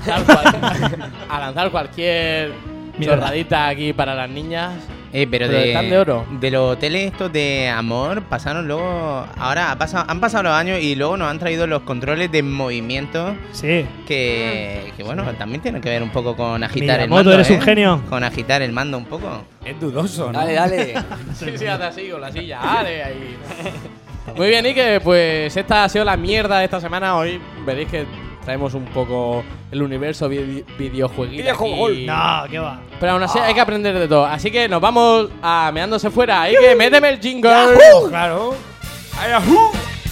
a lanzar cualquier Mierda. chorradita aquí para las niñas. Pero están de oro. De los hoteles estos de amor pasaron luego. Ahora han pasado los años y luego nos han traído los controles de movimiento Sí. que bueno, también tienen que ver un poco con agitar el Miyamoto, mando. eres un genio. Con agitar el mando un poco. Es dudoso, ¿no? Dale, dale. Sí, hace así con la silla. Dale, ahí. Muy bien, Ike, pues esta ha sido la mierda de esta semana. Hoy veréis que traemos un poco el universo videojueguito aquí. No, ¿qué va? Pero aún así hay que aprender de todo. Así que nos vamos a Meándose Fuera. Ike, méteme el jingle. Claro. ¡Ayajú!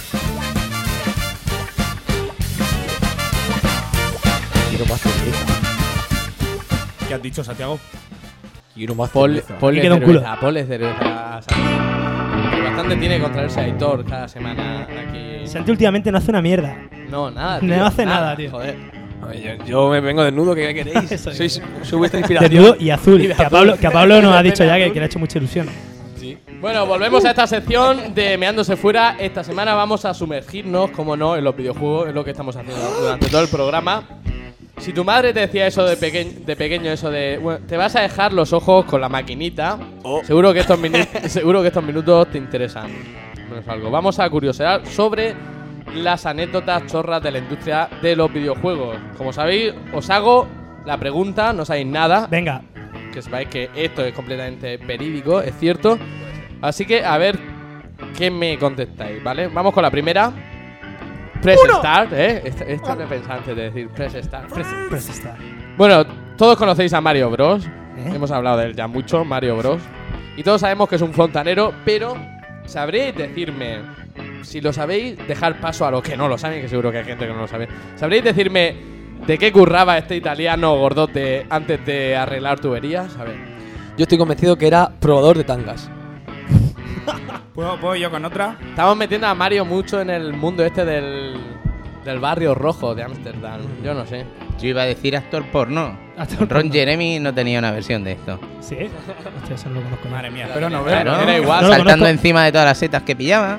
Quiero más cerveza. ¿Qué has dicho, Santiago? Quiero más Ponle cerveza. ponle Y queda un cerveza, culo. ponle cerveza. Que bastante tiene que contraerse a Aitor cada semana aquí. Santi últimamente no hace una mierda. No, nada, No tío. hace nada, tío. Joder. A ver, yo me vengo desnudo, ¿qué queréis? Eso Soy digo. vuestra inspiración. Desnudo y azul. Y de Que a azul. Pablo nos ha dicho ya que le ha hecho mucha ilusión. Bueno, volvemos a esta sección de Meándose Fuera. Esta semana vamos a sumergirnos, como no, en los videojuegos. Es lo que estamos haciendo durante todo el programa. Si tu madre te decía eso de pequeño, eso de bueno, te vas a dejar los ojos con la maquinita, seguro que estos minutos te interesan. Menos algo. Vamos a curiosear sobre las anécdotas chorras de la industria de los videojuegos. Como sabéis, os hago la pregunta, no sabéis nada. Venga, Que sepáis que esto es completamente verídico, es cierto. Así que a ver qué me contestáis, ¿vale? Vamos con la primera. Press Start, ¿eh? Esto me pensaba antes de decir Press Start. pues está. Bueno, todos conocéis a Mario Bros. ¿Eh? Hemos hablado de él ya mucho, Mario Bros. Y todos sabemos que es un fontanero, pero ¿sabréis decirme, si lo sabéis, dejar paso a los que no lo saben, que seguro que hay gente que no lo sabe? ¿Sabréis decirme de qué curraba este italiano gordote antes de arreglar tuberías? A ver. Yo estoy convencido que era probador de tangas. ¿Puedo yo con otra? Estamos metiendo a Mario mucho en el mundo este del barrio rojo de Ámsterdam. Yo no sé. Yo iba a decir actor porno. Actor Ron porno. Jeremy no tenía una versión de esto. ¿Sí? Hostia, eso no lo conozco. Madre mía, pero no veo. Claro, era igual. No lo saltando conozco. encima de todas las setas que pillaba.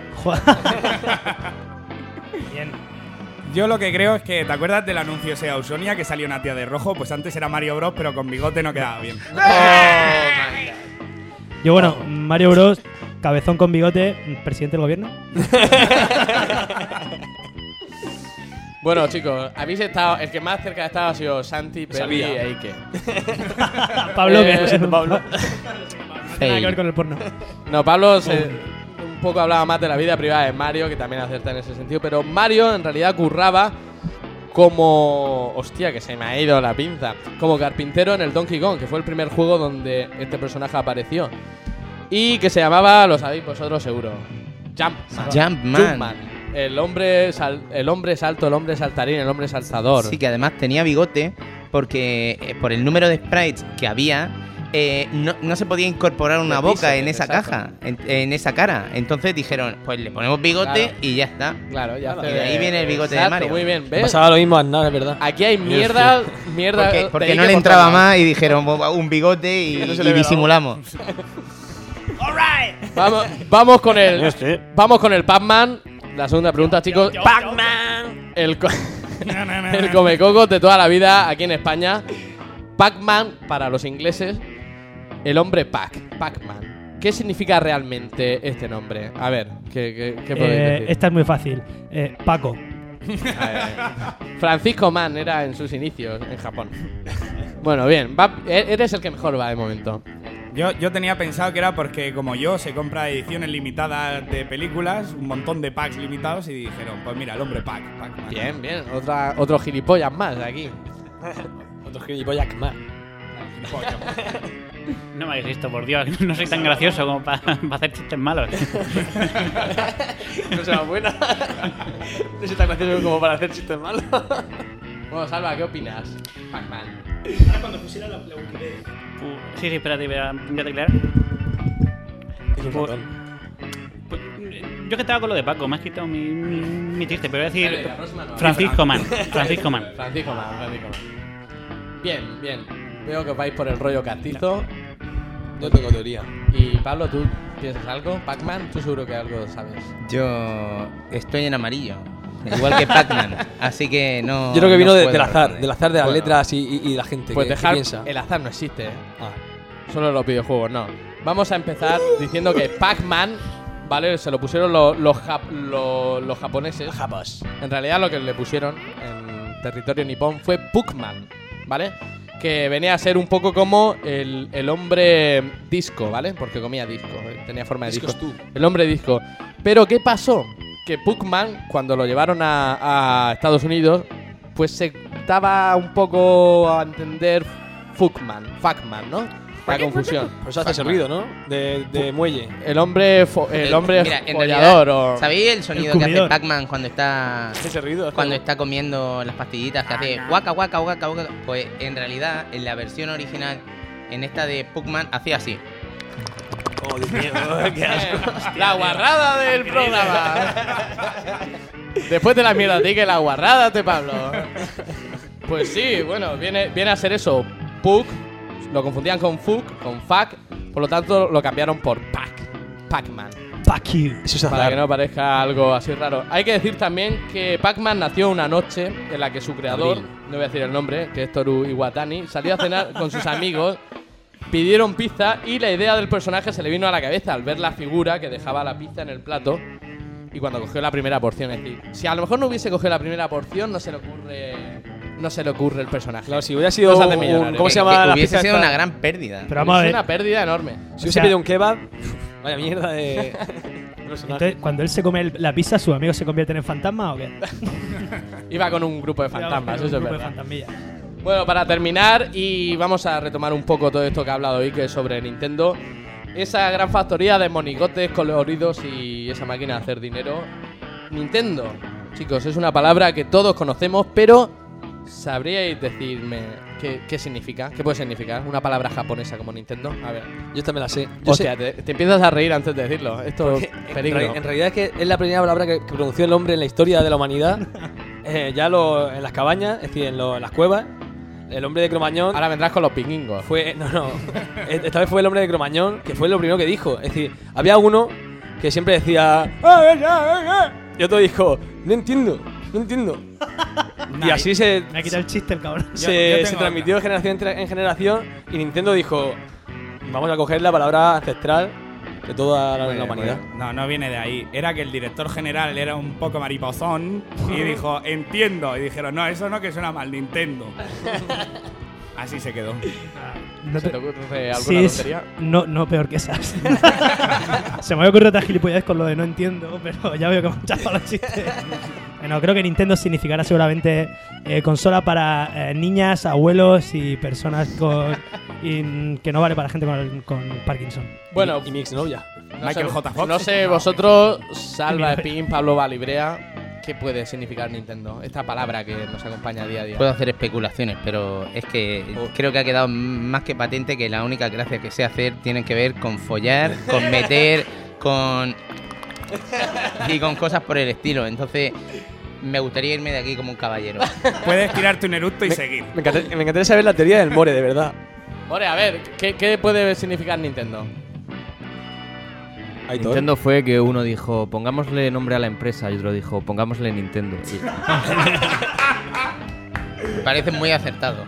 Bien. Yo lo que creo es que, ¿te acuerdas del anuncio ese de Ausonia que salió una tía de rojo? Pues antes era Mario Bros, pero con bigote no quedaba bien. Yo, bueno, Mario Bros, cabezón con bigote, presidente del gobierno. Bueno, chicos, habéis estado. El que más cerca ha estado ha sido Santi, Peli Sabía. e Ike. Pablo, que Lo siento, Pablo. No tiene nada que ver con el porno. No, Pablo un poco hablaba más de la vida privada de Mario, que también acerta en ese sentido. Pero Mario en realidad curraba como. Hostia, que se me ha ido la pinza. Como carpintero en el Donkey Kong, que fue el primer juego donde este personaje apareció. Y que se llamaba, lo sabéis vosotros seguro, Jumpman. El hombre salto, el hombre saltarín, el hombre saltador. Sí, que además tenía bigote porque por el número de sprites que había no se podía incorporar una De boca píxeles, en esa exacto. caja, en esa cara. Entonces dijeron, pues le ponemos bigote Claro. y ya está. Claro, ya Y de ahí viene el bigote de Exacto, Mario. Muy bien, Me ¿ves? pasaba lo mismo a Aznar, es verdad. Aquí hay mierda. Porque de no Ike le por entraba todos lados. más y dijeron un bigote y, Que no se y le ve la disimulamos. Vamos con el Pac-Man. La segunda pregunta, chicos. Pac-Man. El comecocos de toda la vida aquí en España. Pac-Man, para los ingleses, el hombre Pac-Man. ¿Qué significa realmente este nombre? A ver, ¿qué podéis decir? Esta es muy fácil. Paco. Francisco Man era en sus inicios en Japón. Bueno, bien. Eres el que mejor va de momento. Yo tenía pensado que era porque, como yo, se compra ediciones limitadas de películas, un montón de packs limitados, y dijeron, pues mira, el hombre Pac-Man. Bien. Otro gilipollas más aquí. Otro gilipollas más. No me hagáis esto, por Dios. No soy tan gracioso como para hacer chistes malos. No será buena. No soy tan gracioso como para hacer chistes malos. Bueno, Salva, ¿qué opinas? Pac-Man. Ahora cuando pusiera la Wikipedia. Sí, espérate, voy a teclear. Es un ratón. Yo que estaba con lo de Paco, me has quitado mi chiste, pero voy a decir Dale, la próxima no. Francisco Man. Francisco Man. Bien. Veo que os vais por el rollo castizo. Yo tengo teoría. Y Pablo, ¿tú piensas algo? Pac-Man, tú seguro que algo sabes. Yo estoy en amarillo. Igual que Pac-Man. Así que no. Yo creo que vino no del puedo azar. responder. Del azar de las Bueno. letras y la gente. Pues que dejar piensa. el azar no existe. Ah. Solo en los videojuegos, no. Vamos a empezar diciendo que Pac-Man, ¿vale? Se lo pusieron los japoneses. En realidad lo que le pusieron en territorio nipón fue Puckman, ¿vale? Que venía a ser un poco como el hombre disco, ¿vale? Porque comía disco, tenía forma de disco. Discos tú. El hombre disco. Pero ¿qué pasó? Que Puckman, cuando lo llevaron a Estados Unidos, pues se daba un poco a entender Fuckman, ¿no? La confusión. Por eso hace ese ruido, ¿no? De muelle. El hombre Mira, en follador realidad, o... ¿sabéis el sonido que hace cumplidor. Pac-Man cuando está Ese ruido. cuando está comiendo las pastillitas que hace guaca, guaca, guaca, guaca? Pues en realidad, en la versión original, en esta de Pac-Man, hacía así. Oh, Dios mío. Qué asco. La guarrada del programa. Después de la mierda de que la guarrada de Pablo. Pues sí, bueno, viene a ser eso. Puck, lo confundían con Fuck, con Fuck, por lo tanto lo cambiaron por Pac-Man. Fuck you. Eso es Para azar. que no parezca algo así raro. Hay que decir también que Pac-Man nació una noche en la que su creador, Abril. no voy a decir el nombre, que es Toru Iwatani, salió a cenar con sus amigos, pidieron pizza y la idea del personaje se le vino a la cabeza al ver la figura que dejaba la pizza en el plato y cuando cogió la primera porción. Es decir, si a lo mejor no hubiese cogido la primera porción, no se le ocurre el personaje. Claro, si hubiera sido No se hace un, millonario. ¿cómo se Que llama la hubiese pizza sido esta? una gran pérdida. Pero vamos a Es ver. una pérdida enorme. Si hubiese pedido un kebab, vaya mierda de personaje. Entonces, cuando él se come la pizza, ¿sus amigos se convierten en fantasmas o qué? Iba con un grupo de fantasmas, Un eso es grupo de verdad. fantasmillas. Bueno, para terminar, y vamos a retomar un poco todo esto que ha hablado Ike sobre Nintendo, esa gran factoría de monigotes coloridos y esa máquina de hacer dinero. Nintendo, chicos, es una palabra que todos conocemos, pero ¿sabríais decirme qué significa? ¿Qué puede significar una palabra japonesa como Nintendo? A ver. Yo esta me la sé. Yo Hostia, te empiezas a reír antes de decirlo. Esto es peligro. En realidad es que es la primera palabra que pronunció el hombre en la historia de la humanidad. En las cabañas, es decir, en las cuevas. El hombre de Cromañón Ahora vendrás con los pingüingos. fue... No. Esta vez fue el hombre de Cromañón, que fue lo primero que dijo. Es decir, había uno que siempre decía... Y otro dijo... No entiendo. Y así se... Me ha quitado el chiste el cabrón. Yo Se tengo transmitió de generación en generación y Nintendo dijo: vamos a coger la palabra ancestral de toda la humanidad. No viene de ahí. Era que el director general era un poco mariposón y dijo, entiendo. Y dijeron, no, eso no, que suena mal, Nintendo. Así se quedó. No ¿Se te- te ocurre alguna Sí, tontería? no peor que esas. Se me había ocurrido otra gilipollez con lo de no entiendo, pero ya veo que me han chafado los chistes. Bueno, creo que Nintendo significará seguramente consola para niñas, abuelos y personas que no vale para gente con Parkinson. Bueno, Y mi exnovia. Michael J. Fox. No sé vosotros, Salva Espín, Pablo Valibrea, ¿qué puede significar Nintendo? Esta palabra que nos acompaña día a día. Puedo hacer especulaciones, pero es que creo que ha quedado más que patente que la única gracia que sé hacer tiene que ver con follar, con meter, y con cosas por el estilo. Entonces, me gustaría irme de aquí como un caballero. Puedes tirarte un eructo y seguir. Me encantaría saber la teoría del more, de verdad. More, a ver, ¿qué puede significar Nintendo? Aitor. Nintendo fue que uno dijo, pongámosle nombre a la empresa, y otro dijo, pongámosle Nintendo. Me parece muy acertado.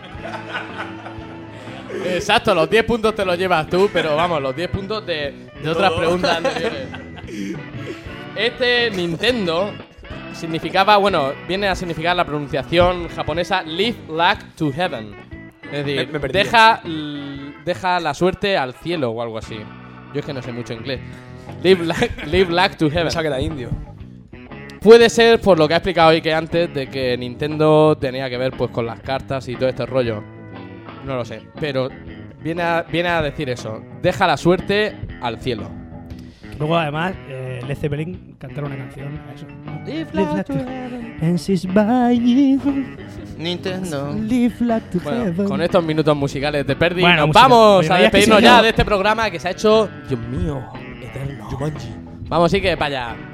Exacto, los 10 puntos te los llevas tú, pero vamos, los 10 puntos de otras preguntas anteriores. Este Nintendo significaba, bueno, viene a significar la pronunciación japonesa Live Luck to Heaven. Es decir, Me perdí. deja la suerte al cielo o algo así. Yo es que no sé mucho inglés. Live Luck to Heaven. Pensaba que era indio. Puede ser por lo que ha explicado Ike antes de que Nintendo tenía que ver pues con las cartas y todo este rollo. No lo sé, pero viene a decir eso. Deja la suerte al cielo. Luego, además, Led Zeppelin cantaron una canción a eso. Live like to heaven. And she's by you. Nintendo. Live like to Bueno, heaven. con estos minutos musicales de Perdi, Bueno, nos música. vamos Oye, a no digas que despedirnos sí, ya no. de este programa que se ha hecho, Dios mío, eterno. Vamos, sí que para allá.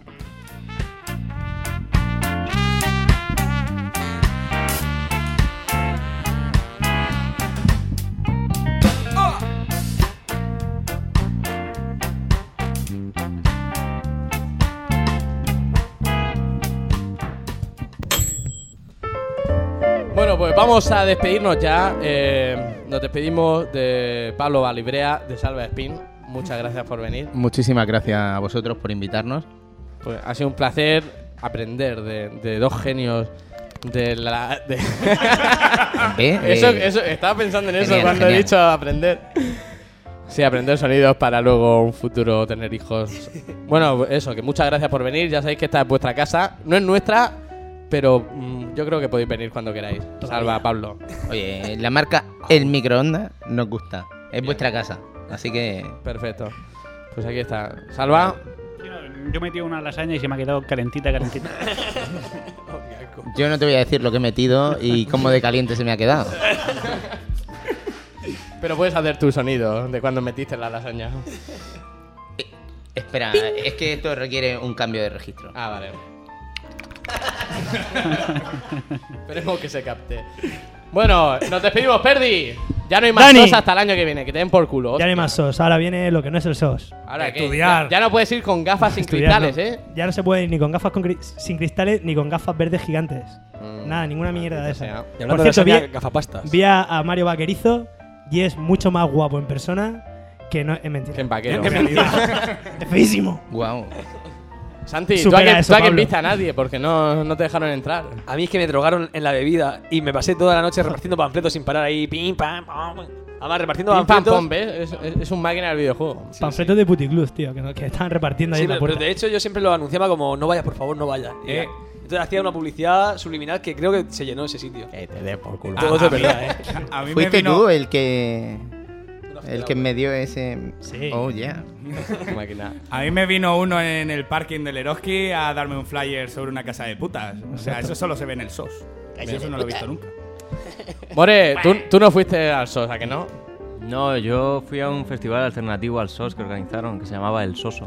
Bueno, pues vamos a despedirnos ya. Nos despedimos de Pablo Valibrea, de Salva Spin. Muchas gracias por venir. Muchísimas gracias a vosotros por invitarnos. Pues ha sido un placer aprender de dos genios de la... Eso, estaba pensando en eso Genial, cuando he genial. dicho aprender. Sí, aprender sonidos para luego un futuro tener hijos. Bueno, eso, que muchas gracias por venir. Ya sabéis que esta es vuestra casa. No es nuestra, pero yo creo que podéis venir cuando queráis. Salva, Pablo. Oye, la marca El Microondas nos gusta. Es vuestra casa. Así que... Perfecto. Pues aquí está. Salva. Yo metí una lasaña y se me ha quedado calentita. Yo no te voy a decir lo que he metido y cómo de caliente se me ha quedado. Pero puedes hacer tu sonido de cuando metiste la lasaña. Espera, es que esto requiere un cambio de registro. Ah, vale. Esperemos que se capte. Bueno, nos despedimos, Perdi. Ya no hay más Dani. sos hasta el año que viene, que te den por culo. Ya no hay más SOS, ahora viene lo que no es el SOS. Ahora ¿qué? Estudiar. Ya no puedes ir con gafas sin Estudiar, cristales, no. Ya no se puede ir ni con gafas sin cristales ni con gafas verdes gigantes. Nada, ninguna mierda de sea. esa. Y hablando Por cierto, de lasaña, gafapastas. vi a Mario Vaquerizo y es mucho más guapo en persona que no es mentira. Que en vaquero. En realidad. Es feísimo. Wow. Santi, tú Supera a eso, quien Pablo. viste a nadie porque no te dejaron entrar. A mí es que me drogaron en la bebida y me pasé toda la noche repartiendo panfletos sin parar ahí. Pim, pam, pam. Además, repartiendo Pim, pam, panfletos. pom, ¿ves? Es un máquina del videojuego. Panfletos de Puticlub, tío, que estaban repartiendo ahí Sí, en la pero puerta. de hecho yo siempre lo anunciaba como no vayas, por favor, no vayas. Entonces hacía una publicidad subliminal que creo que se llenó ese sitio. Que te dé por culo. Todo es de verdad, A mí me ¿Fuiste vino... tú el que me dio ese...? Sí. Oh, yeah. Máquina. A mí me vino uno en el parking del Eroski a darme un flyer sobre una casa de putas. O sea, eso solo se ve en el SOS. Yo eso no lo he visto nunca. More, tú no fuiste al SOS, ¿a que no? No, yo fui a un festival alternativo al SOS que organizaron, que se llamaba El Soso.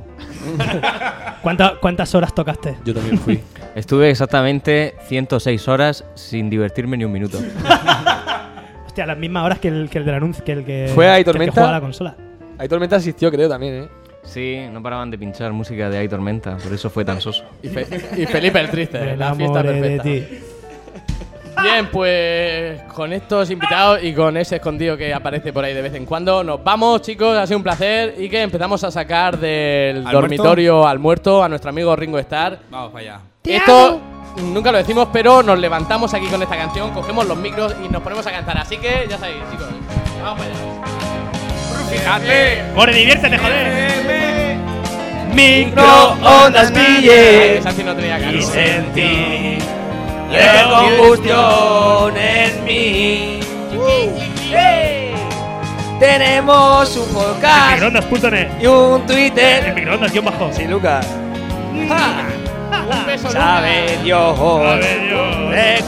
¿Cuántas horas tocaste? Yo también fui. Estuve exactamente 106 horas sin divertirme ni un minuto. Hostia, las mismas horas que el del anuncio, que el que ¿Fue ahí que el que Tormenta? juega a la consola. Ahí Tormenta asistió, creo, también, Sí, no paraban de pinchar música de Hay Tormenta, por eso fue tan soso. Y Felipe el Triste, Me la fiesta enamoré de perfecta. ti. Bien, pues con estos invitados y con ese escondido que aparece por ahí de vez en cuando, nos vamos, chicos. Ha sido un placer y que empezamos a sacar del ¿Al dormitorio al muerto a nuestro amigo Ringo Starr. Vamos para allá. Esto nunca lo decimos, pero nos levantamos aquí con esta canción, cogemos los micros y nos ponemos a cantar. Así que ya sabéis, chicos. Vamos para allá. Fíjate. ¡More, diviértete, joder! Microondas pillé Santi no tenía y ganas. sentí la combustión en mí. Tenemos un podcast Microondas.net. y un Twitter. Microondas-bajo. Sí, Lucas. Un beso, Sabe Lucas. Dios Sabe Dios. de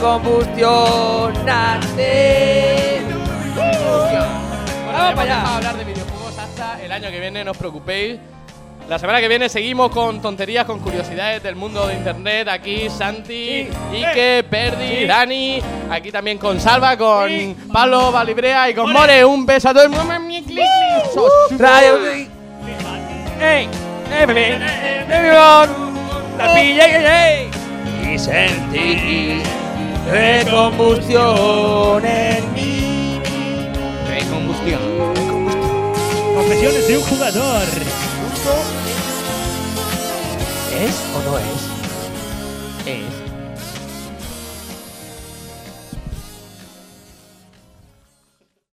combustionante. Vamos para allá. a hablar de videojuegos hasta el año que viene, no os preocupéis. La semana que viene seguimos con tonterías, con curiosidades del mundo de internet. Aquí Santi, Ike, Perdi, Dani. Aquí también con Salva, con Pablo Valibrea y con More. Un beso a todo el mundo. Radio. ¡Ey! La pillé y sentí recombustión en mí. Recombustión. Confesiones de un jugador. ¿Es o no es? Es.